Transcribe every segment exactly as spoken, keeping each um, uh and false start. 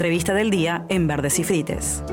Revista del día en Verdes y Frites.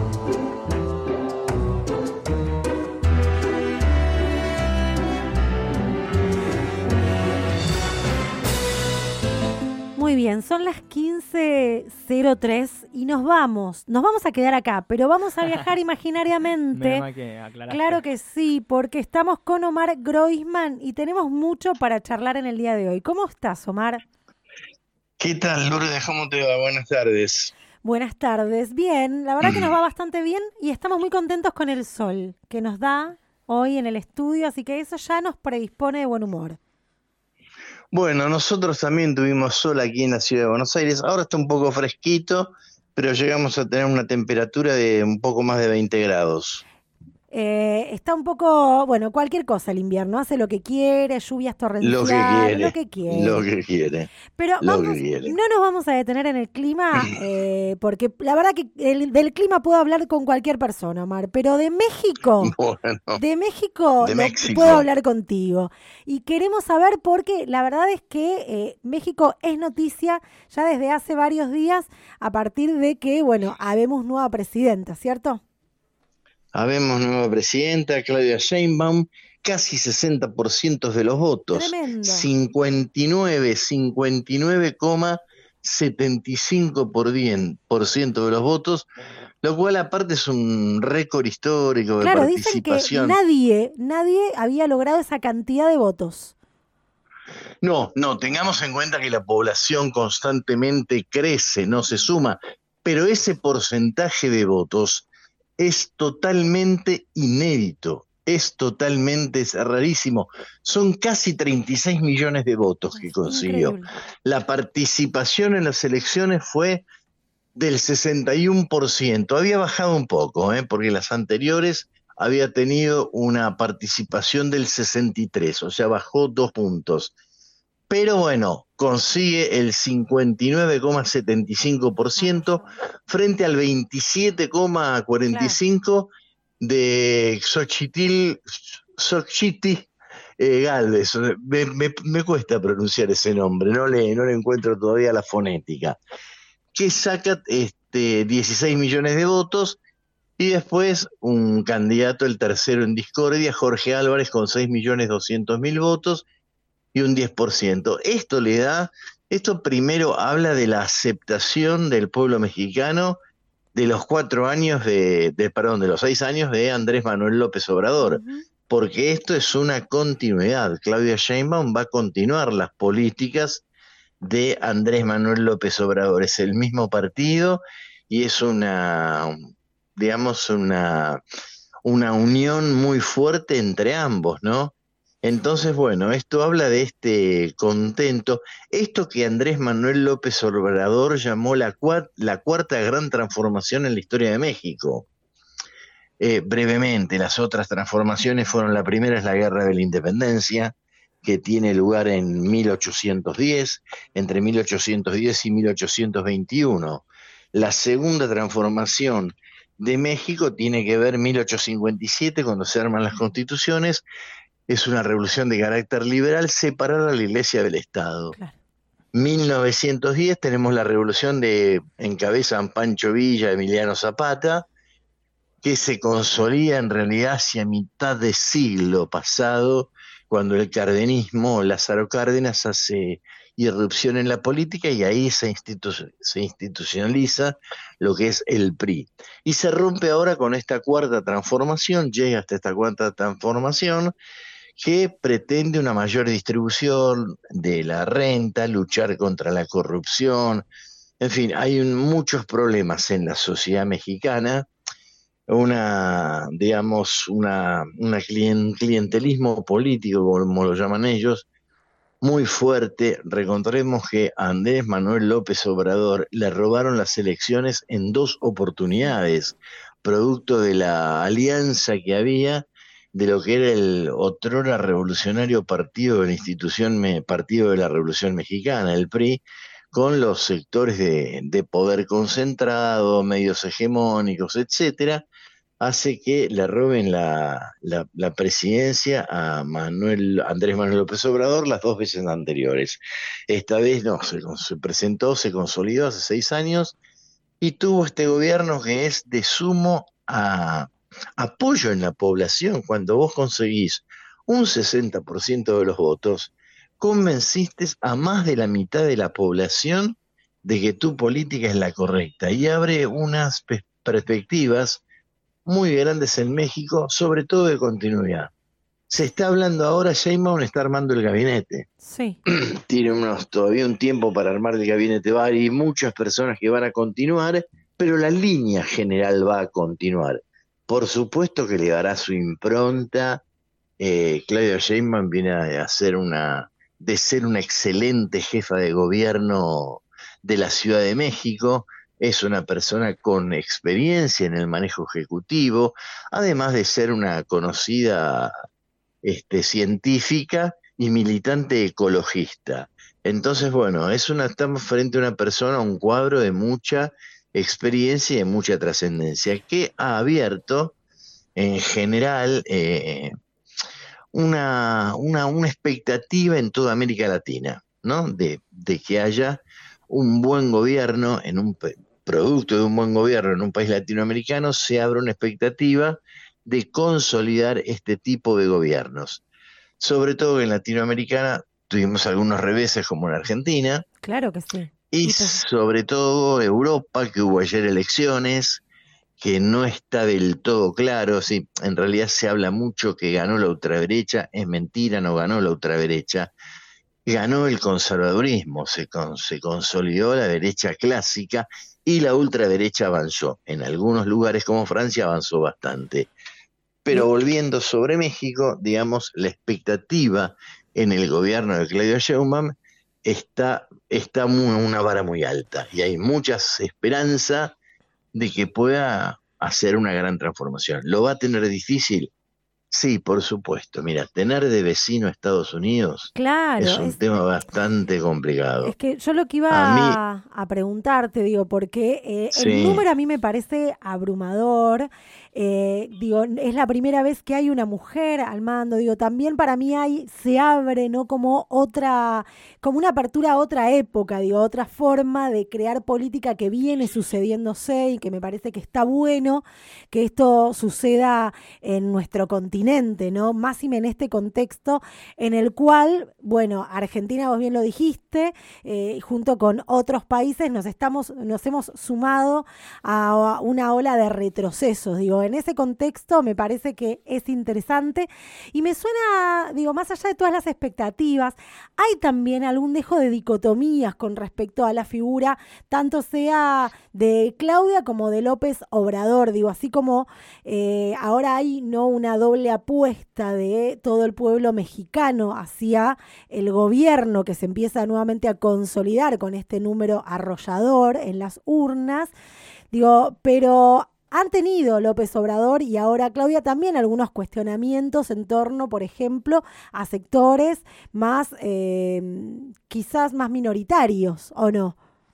Muy bien, son las quince cero tres y nos vamos. Nos vamos a quedar acá, pero vamos a viajar imaginariamente. Que Claro que sí, porque estamos con Omar Groisman y tenemos mucho para charlar en el día de hoy. ¿Cómo estás, Omar? ¿Qué tal, Lourdes? ¿Cómo te va? Buenas tardes. Buenas tardes. Bien, la verdad que nos va bastante bien y estamos muy contentos con el sol que nos da hoy en el estudio, así que eso ya nos predispone de buen humor. Bueno, nosotros también tuvimos sol aquí en la ciudad de Buenos Aires. Ahora está un poco fresquito, pero llegamos a tener una temperatura de un poco más de veinte grados. Eh, está un poco, bueno, cualquier cosa el invierno, hace lo que quiere, lluvias Lo que torrenciales, quiere, lo que quiere. lo que quiere, Pero lo vamos, que quiere. no nos vamos a detener en el clima, eh, porque la verdad que el, del clima puedo hablar con cualquier persona, Omar, pero de México, Bueno, de México, de lo- México. puedo hablar contigo. Y queremos saber porque la verdad es que eh, México es noticia ya desde hace varios días a partir de que, bueno, habemos nueva presidenta, ¿cierto? Habemos nueva presidenta, Claudia Sheinbaum, casi sesenta por ciento de los votos, Tremendo. cincuenta y nueve, cincuenta y nueve coma setenta y cinco por ciento de los votos, lo cual aparte es un récord histórico de Claro, dicen que participación. nadie, nadie había logrado esa cantidad de votos. No, no, tengamos en cuenta que la población constantemente crece, no se suma, pero ese porcentaje de votos es totalmente inédito, es totalmente es rarísimo. Son casi treinta y seis millones de votos que Es consiguió. increíble. La participación en las elecciones fue del sesenta y uno por ciento. Había bajado un poco, ¿eh? Porque las anteriores había tenido una participación del sesenta y tres, o sea, bajó dos puntos. Pero bueno, consigue el cincuenta y nueve coma setenta y cinco por ciento frente al veintisiete coma cuarenta y cinco por ciento de Xochitl, Xochitl eh, Gálvez. Me, me, me cuesta pronunciar ese nombre, no le, no le encuentro todavía la fonética. Que saca este, dieciséis millones de votos, y después un candidato, el tercero en discordia, Jorge Álvarez, con seis millones doscientos mil votos y un diez por ciento. Esto le da, esto primero habla de la aceptación del pueblo mexicano de los cuatro años de, de perdón, de los seis años de Andrés Manuel López Obrador, Uh-huh. porque esto es una continuidad. Claudia Sheinbaum va a continuar las políticas de Andrés Manuel López Obrador. Es el mismo partido y es una, digamos, una, una unión muy fuerte entre ambos, ¿no? Entonces, bueno, esto habla de este contento, esto que Andrés Manuel López Obrador llamó la, cua- la cuarta gran transformación en la historia de México. Eh, brevemente, las otras transformaciones fueron: la primera es la Guerra de la Independencia, que tiene lugar en mil ochocientos diez, entre mil ochocientos diez y mil ochocientos veintiuno. La segunda transformación de México tiene que ver mil ochocientos cincuenta y siete, cuando se arman las constituciones. Es una revolución de carácter liberal, separar a la Iglesia del Estado. Claro. mil novecientos diez tenemos la revolución de encabezan Pancho Villa, Emiliano Zapata, que se consolida en realidad hacia mitad de siglo pasado, cuando el cardenismo, Lázaro Cárdenas, hace irrupción en la política y ahí se, institu- se institucionaliza lo que es el P R I. Y se rompe ahora con esta cuarta transformación, llega hasta esta cuarta transformación, que pretende una mayor distribución de la renta, luchar contra la corrupción. En fin, hay un, muchos problemas en la sociedad mexicana, una, digamos, una, una clien, clientelismo político, como lo llaman ellos, muy fuerte. Recordemos que a Andrés Manuel López Obrador le robaron las elecciones en dos oportunidades, producto de la alianza que había de lo que era el otrora revolucionario partido de la institución, me, Partido de la Revolución Mexicana, el P R I, con los sectores de, de poder concentrado, medios hegemónicos, etcétera, hace que le roben la, la, la presidencia a Manuel, Andrés Manuel López Obrador las dos veces anteriores. Esta vez no, se, se presentó, se consolidó hace seis años y tuvo este gobierno que es de sumo a, apoyo en la población. Cuando vos conseguís un sesenta por ciento de los votos, convenciste a más de la mitad de la población de que tu política es la correcta y abre unas pe- perspectivas muy grandes en México, sobre todo de continuidad. Se está hablando ahora, Sheinbaum está armando el gabinete. Sí. Tiene unos, todavía un tiempo para armar el gabinete, va a haber muchas personas que van a continuar, pero la línea general va a continuar. Por supuesto que le dará su impronta. Eh, Claudia Sheinbaum viene a hacer una, de ser una excelente jefa de gobierno de la Ciudad de México. Es una persona con experiencia en el manejo ejecutivo, además de ser una conocida este, científica y militante ecologista. Entonces, bueno, es una, estamos frente a una persona, un cuadro de mucha experiencia y de mucha trascendencia, que ha abierto en general eh, una, una, una expectativa en toda América Latina, ¿no? De, de que haya un buen gobierno, en un producto de un buen gobierno en un país latinoamericano, se abre una expectativa de consolidar este tipo de gobiernos. Sobre todo en Latinoamericana tuvimos algunos reveses como en Argentina. Claro que sí. Y sobre todo Europa, que hubo ayer elecciones, que no está del todo claro. Sí, en realidad se habla mucho que ganó la ultraderecha, es mentira, no ganó la ultraderecha, ganó el conservadurismo, se, con, se consolidó la derecha clásica y la ultraderecha avanzó. En algunos lugares como Francia avanzó bastante. Pero volviendo sobre México, digamos, la expectativa en el gobierno de Claudia Sheinbaum está, está muy, una vara muy alta y hay mucha esperanza de que pueda hacer una gran transformación. ¿Lo va a tener difícil? Sí, por supuesto. Mira, tener de vecino a Estados Unidos Claro, es un es, tema bastante complicado. es que yo lo que iba A mí, a, a preguntarte, digo, porque eh, el sí, número a mí me parece abrumador. Eh, digo, es la primera vez que hay una mujer al mando. Digo, también para mí hay, se abre, ¿no? Como otra, como una apertura a otra época, digo, otra forma de crear política que viene sucediéndose y que me parece que está bueno que esto suceda en nuestro continente, ¿no? Más y en este contexto en el cual, bueno, Argentina, vos bien lo dijiste, eh, junto con otros países nos estamos, nos hemos sumado a una ola de retrocesos. Digo, en ese contexto me parece que es interesante y me suena, digo, más allá de todas las expectativas, hay también algún dejo de dicotomías con respecto a la figura, tanto sea de Claudia como de López Obrador. Digo, así como eh, ahora hay no una doble apuesta de todo el pueblo mexicano hacia el gobierno que se empieza nuevamente a consolidar con este número arrollador en las urnas. Digo, pero han tenido López Obrador y ahora Claudia también algunos cuestionamientos en torno, por ejemplo, a sectores más, eh, quizás más minoritarios, ¿o no?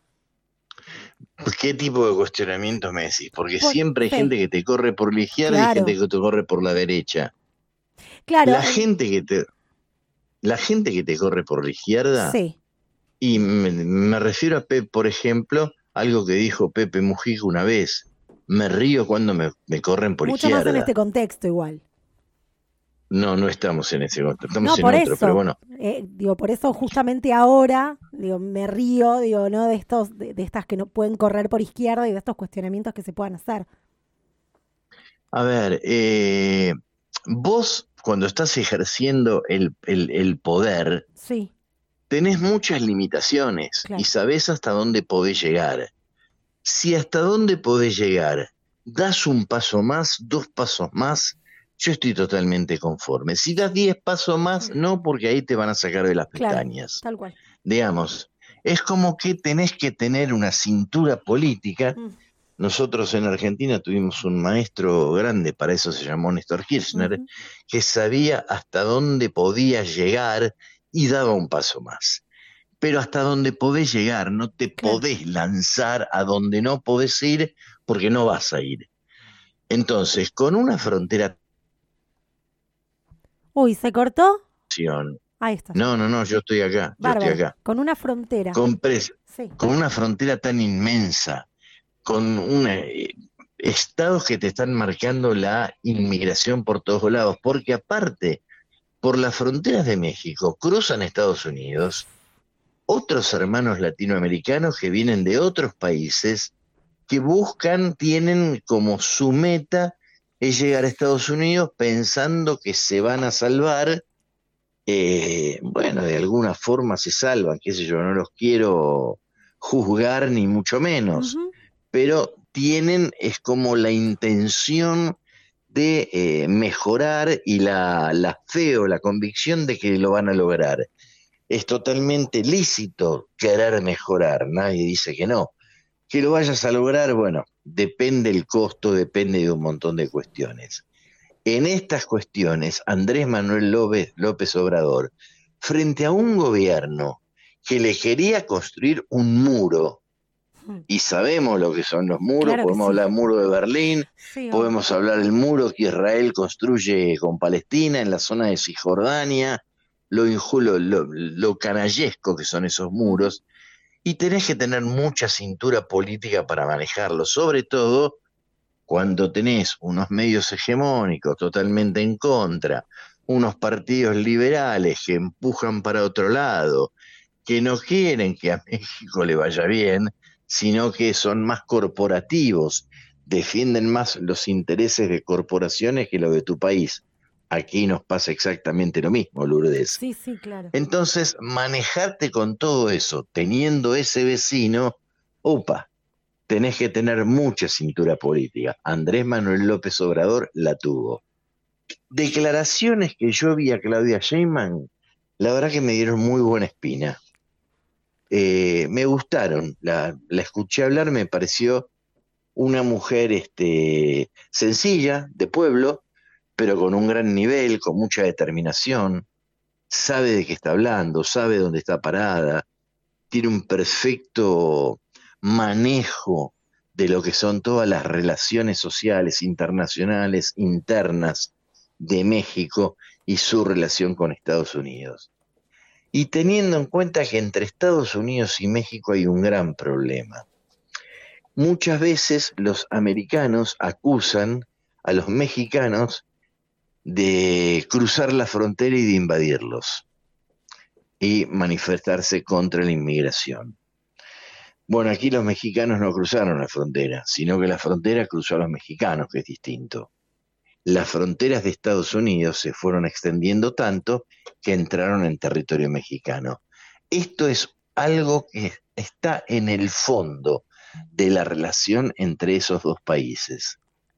¿qué tipo de cuestionamientos me decís? Porque Por, siempre hay sí, gente que te corre por la izquierda y gente claro, que te corre por la derecha. claro, La en, gente que te, la gente que te corre por la izquierda, sí, y me, me refiero a Pepe, por ejemplo, algo que dijo Pepe Mujica una vez, me río cuando me, me corren por mucho más en este izquierda. contexto igual. No, no estamos en ese contexto, No, estamos en por otro, pero eso, bueno, eh, digo, por eso justamente ahora, digo, me río, digo, ¿no? De estos, de, de estas que no pueden correr por izquierda y de estos cuestionamientos que se puedan hacer. a ver, eh, vos cuando estás ejerciendo el, el, el poder, Sí, tenés muchas limitaciones y claro, sabés hasta dónde podés llegar. Si hasta dónde podés llegar, das un paso más, dos pasos más, yo estoy totalmente conforme. Si das diez pasos más, mm, no, porque ahí te van a sacar de las claro, pestañas. tal cual. Digamos, es como que tenés que tener una cintura política. Mm, Nosotros en Argentina tuvimos un maestro grande, para eso se llamó Néstor Kirchner, ujú, que sabía hasta dónde podía llegar y daba un paso más. Pero hasta donde podés llegar, no te claro. podés lanzar a donde no podés ir porque no vas a ir. Entonces, con una frontera, Uy, ¿se cortó? Ahí está ya. no, no, no, yo estoy acá, yo estoy Bárbaro, acá, con una frontera. con, pres- Sí, con una frontera tan inmensa, con una, eh, estados que te están marcando la inmigración por todos lados, porque aparte, por las fronteras de México, cruzan Estados Unidos otros hermanos latinoamericanos que vienen de otros países, que buscan, tienen como su meta es llegar a Estados Unidos pensando que se van a salvar. Eh, bueno, de alguna forma se salvan, qué sé yo, no los quiero juzgar ni mucho menos, Ujú. pero tienen, es como la intención de eh, mejorar y la, la fe o la convicción de que lo van a lograr. Es totalmente lícito querer mejorar, nadie dice que no. Que lo vayas a lograr, bueno, depende el costo, depende de un montón de cuestiones. En estas cuestiones, Andrés Manuel López, López Obrador, frente a un gobierno que le quería construir un muro, y sabemos lo que son los muros, Claro que podemos sí. hablar del muro de Berlín, Sí, obvio. podemos hablar del muro que Israel construye con Palestina en la zona de Cisjordania, lo, lo, lo, lo canallesco que son esos muros, y tenés que tener mucha cintura política para manejarlo, sobre todo cuando tenés unos medios hegemónicos totalmente en contra, unos partidos liberales que empujan para otro lado, que no quieren que a México le vaya bien, sino que son más corporativos, defienden más los intereses de corporaciones que los de tu país. Aquí nos pasa exactamente lo mismo, Lourdes. Sí, sí, claro. Entonces, manejarte con todo eso, teniendo ese vecino, upa, tenés que tener mucha cintura política. Andrés Manuel López Obrador la tuvo. Declaraciones que yo vi a Claudia Sheinbaum, la verdad que me dieron muy buena espina. Eh, me gustaron, la, la escuché hablar, me pareció una mujer este, sencilla, de pueblo, pero con un gran nivel, con mucha determinación, sabe de qué está hablando, sabe dónde está parada, tiene un perfecto manejo de lo que son todas las relaciones sociales, internacionales, internas de México y su relación con Estados Unidos. Y teniendo en cuenta que entre Estados Unidos y México hay un gran problema. Muchas veces los americanos acusan a los mexicanos de cruzar la frontera y de invadirlos y manifestarse contra la inmigración. Bueno, aquí los mexicanos no cruzaron la frontera, sino que la frontera cruzó a los mexicanos, que es distinto. Las fronteras de Estados Unidos se fueron extendiendo tanto que entraron en territorio mexicano. Esto es algo que está en el fondo de la relación entre esos dos países.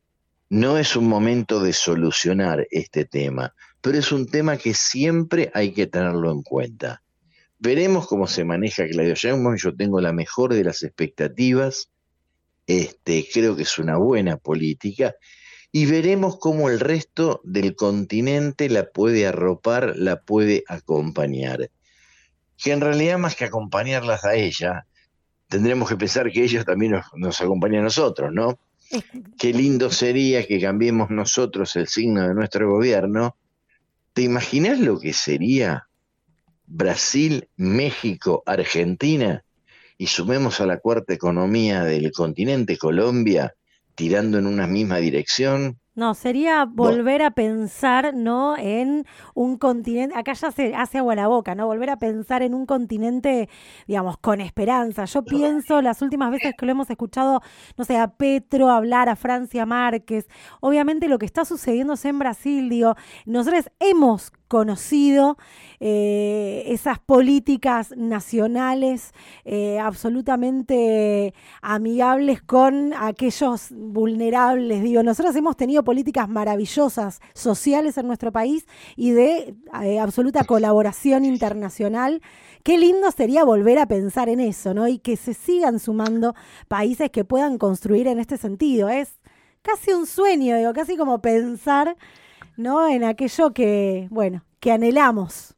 No es un momento de solucionar este tema, pero es un tema que siempre hay que tenerlo en cuenta. Veremos cómo se maneja Claudia Sheinbaum, yo tengo la mejor de las expectativas, este, creo que es una buena política, y veremos cómo el resto del continente la puede arropar, la puede acompañar. Que en realidad más que acompañarlas a ella, tendremos que pensar que ellos también nos, nos acompañan a nosotros, ¿no? Es- Qué lindo sería que cambiemos nosotros el signo de nuestro gobierno. ¿Te imaginas lo que sería Brasil, México, Argentina, y sumemos a la cuarta economía del continente, Colombia, tirando en una misma dirección? No, sería Bueno, volver a pensar, ¿no? En un continente, acá ya se hace agua la boca, ¿no? Volver a pensar en un continente, digamos, con esperanza. Yo pienso las últimas veces que lo hemos escuchado, no sé, a Petro hablar, a Francia Márquez, obviamente lo que está sucediéndose en Brasil, digo, nosotros hemos conocido eh, esas políticas nacionales eh, absolutamente amigables con aquellos vulnerables. Digo, nosotros hemos tenido políticas maravillosas sociales en nuestro país y de eh, absoluta colaboración internacional. Qué lindo sería volver a pensar en eso, ¿no? Y que se sigan sumando países que puedan construir en este sentido. Es casi un sueño, digo, casi como pensar, ¿no? En aquello que, bueno, que anhelamos.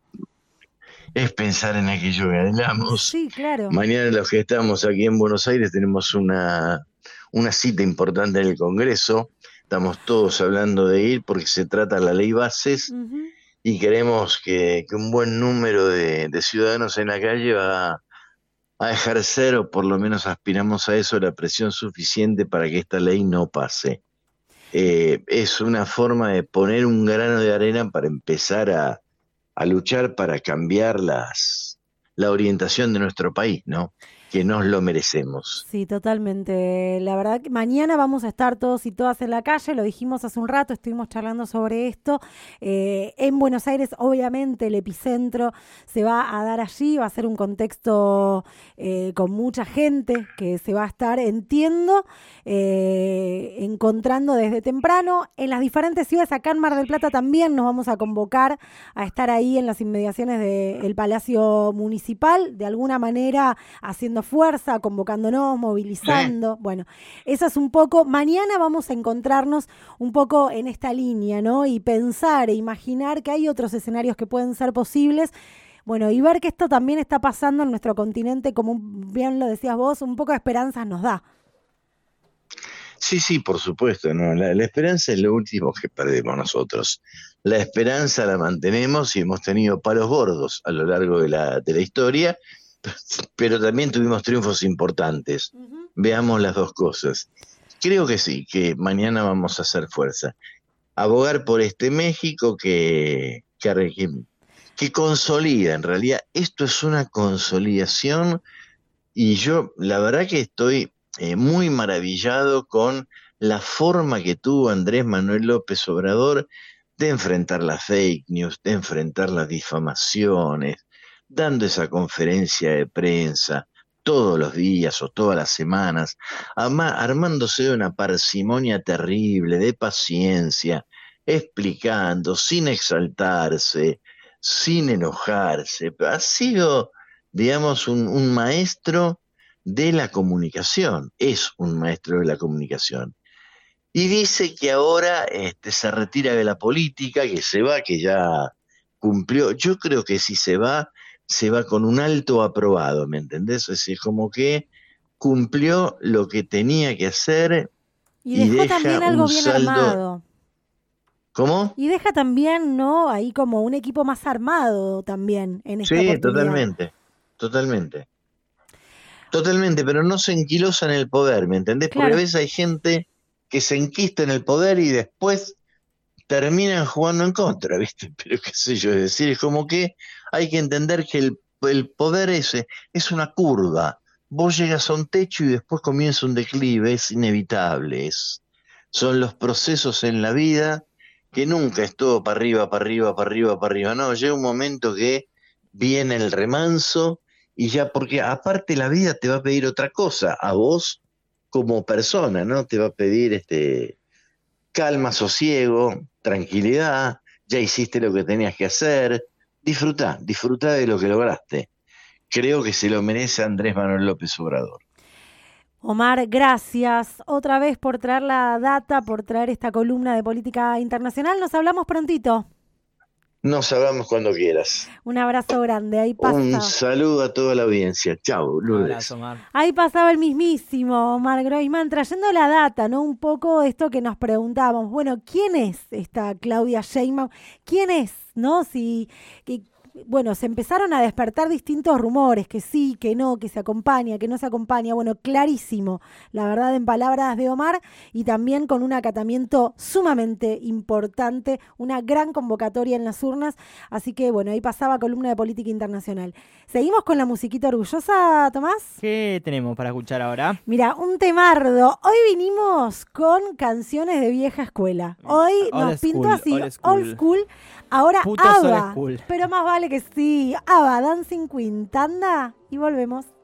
es pensar en aquello que Y anhelamos. sí, claro. Mañana los que estamos aquí en Buenos Aires tenemos una, una cita importante en el Congreso. Estamos todos hablando de ir porque se trata la ley Bases Ujú. y queremos que, que un buen número de, de ciudadanos en la calle va a ejercer, o por lo menos aspiramos a eso, la presión suficiente para que esta ley no pase. Eh, es una forma de poner un grano de arena para empezar a, a luchar para cambiar las, la orientación de nuestro país, ¿no? Que nos lo merecemos. Sí, totalmente. La verdad que mañana vamos a estar todos y todas en la calle, lo dijimos hace un rato, estuvimos charlando sobre esto. Eh, en Buenos Aires, obviamente, el epicentro se va a dar allí, va a ser un contexto eh, con mucha gente que se va a estar, entiendo, eh, encontrando desde temprano. En las diferentes ciudades, acá en Mar del Plata también nos vamos a convocar a estar ahí en las inmediaciones del Palacio Municipal, de alguna manera haciendo fuerza, convocándonos, movilizando. Sí. Bueno, eso es un poco, mañana vamos a encontrarnos un poco en esta línea, ¿no? Y pensar e imaginar que hay otros escenarios que pueden ser posibles. Bueno, y ver que esto también está pasando en nuestro continente, como bien lo decías vos, un poco de esperanzas nos da. Sí, sí, por supuesto, ¿no? La, la esperanza es lo último que perdemos nosotros. La esperanza la mantenemos y hemos tenido palos gordos a lo largo de la, de la historia, pero también tuvimos triunfos importantes. Uh-huh. Veamos las dos cosas. Creo que sí, que mañana vamos a hacer fuerza. Abogar por este México que, que, que, que consolida, en realidad, esto es una consolidación, y yo la verdad que estoy eh, muy maravillado con la forma que tuvo Andrés Manuel López Obrador de enfrentar las fake news, de enfrentar las difamaciones, dando esa conferencia de prensa todos los días o todas las semanas, armándose de una parsimonia terrible, de paciencia, explicando, sin exaltarse, sin enojarse. Ha sido, digamos, un, un maestro de la comunicación, es un maestro de la comunicación. Y dice que ahora este, se retira de la política, que se va, que ya cumplió. Yo creo que si se va, se va con un alto aprobado, ¿me entendés? Es decir, como que cumplió lo que tenía que hacer y, y dejó deja también algo un bien saldo... armado. ¿Cómo? Y deja también, ¿no? Ahí como un equipo más armado también en esta sí, oportunidad. totalmente, totalmente. Totalmente, pero no se enquilosa en el poder, ¿me entendés? Claro. Porque a veces hay gente que se enquista en el poder y después terminan jugando en contra, ¿viste? Pero qué sé yo, es decir, es como que hay que entender que el, el poder ese es una curva. Vos llegas a un techo y después comienza un declive, es inevitable. Es, son los procesos en la vida que nunca es todo para arriba, para arriba, para arriba, para arriba. No, llega un momento que viene el remanso y ya, porque aparte la vida te va a pedir otra cosa, a vos como persona, ¿no? Te va a pedir este... calma, sosiego, tranquilidad, ya hiciste lo que tenías que hacer, disfrutá, disfrutá de lo que lograste. Creo que se lo merece Andrés Manuel López Obrador. Omar, gracias otra vez por traer la data, por traer esta columna de política internacional. Nos hablamos prontito. Nos hablamos cuando quieras. Un abrazo grande. Ahí pasa. Un saludo a toda la audiencia. Chau, Lourdes. Un abrazo, Omar. Ahí pasaba el mismísimo Omar Groisman trayendo la data, ¿no? Un poco esto que nos preguntábamos. Bueno, ¿quién es esta Claudia Sheinbaum? ¿Quién es? ¿No? Si... Que, bueno, se empezaron a despertar distintos rumores, que sí, que no, que se acompaña, que no se acompaña. Bueno, clarísimo, la verdad, en palabras de Omar, y también con un acatamiento sumamente importante, una gran convocatoria en las urnas. Así que, bueno, ahí pasaba columna de política internacional. ¿Seguimos con la musiquita orgullosa, Tomás? ¿Qué tenemos para escuchar ahora? Mira, un temardo. Hoy vinimos con canciones de vieja escuela. Hoy old nos school, pintó así, old school. Old school. Ahora Putos ABBA, old school. pero más vale que sí. ABBA, Dancing Queen, tanda y volvemos.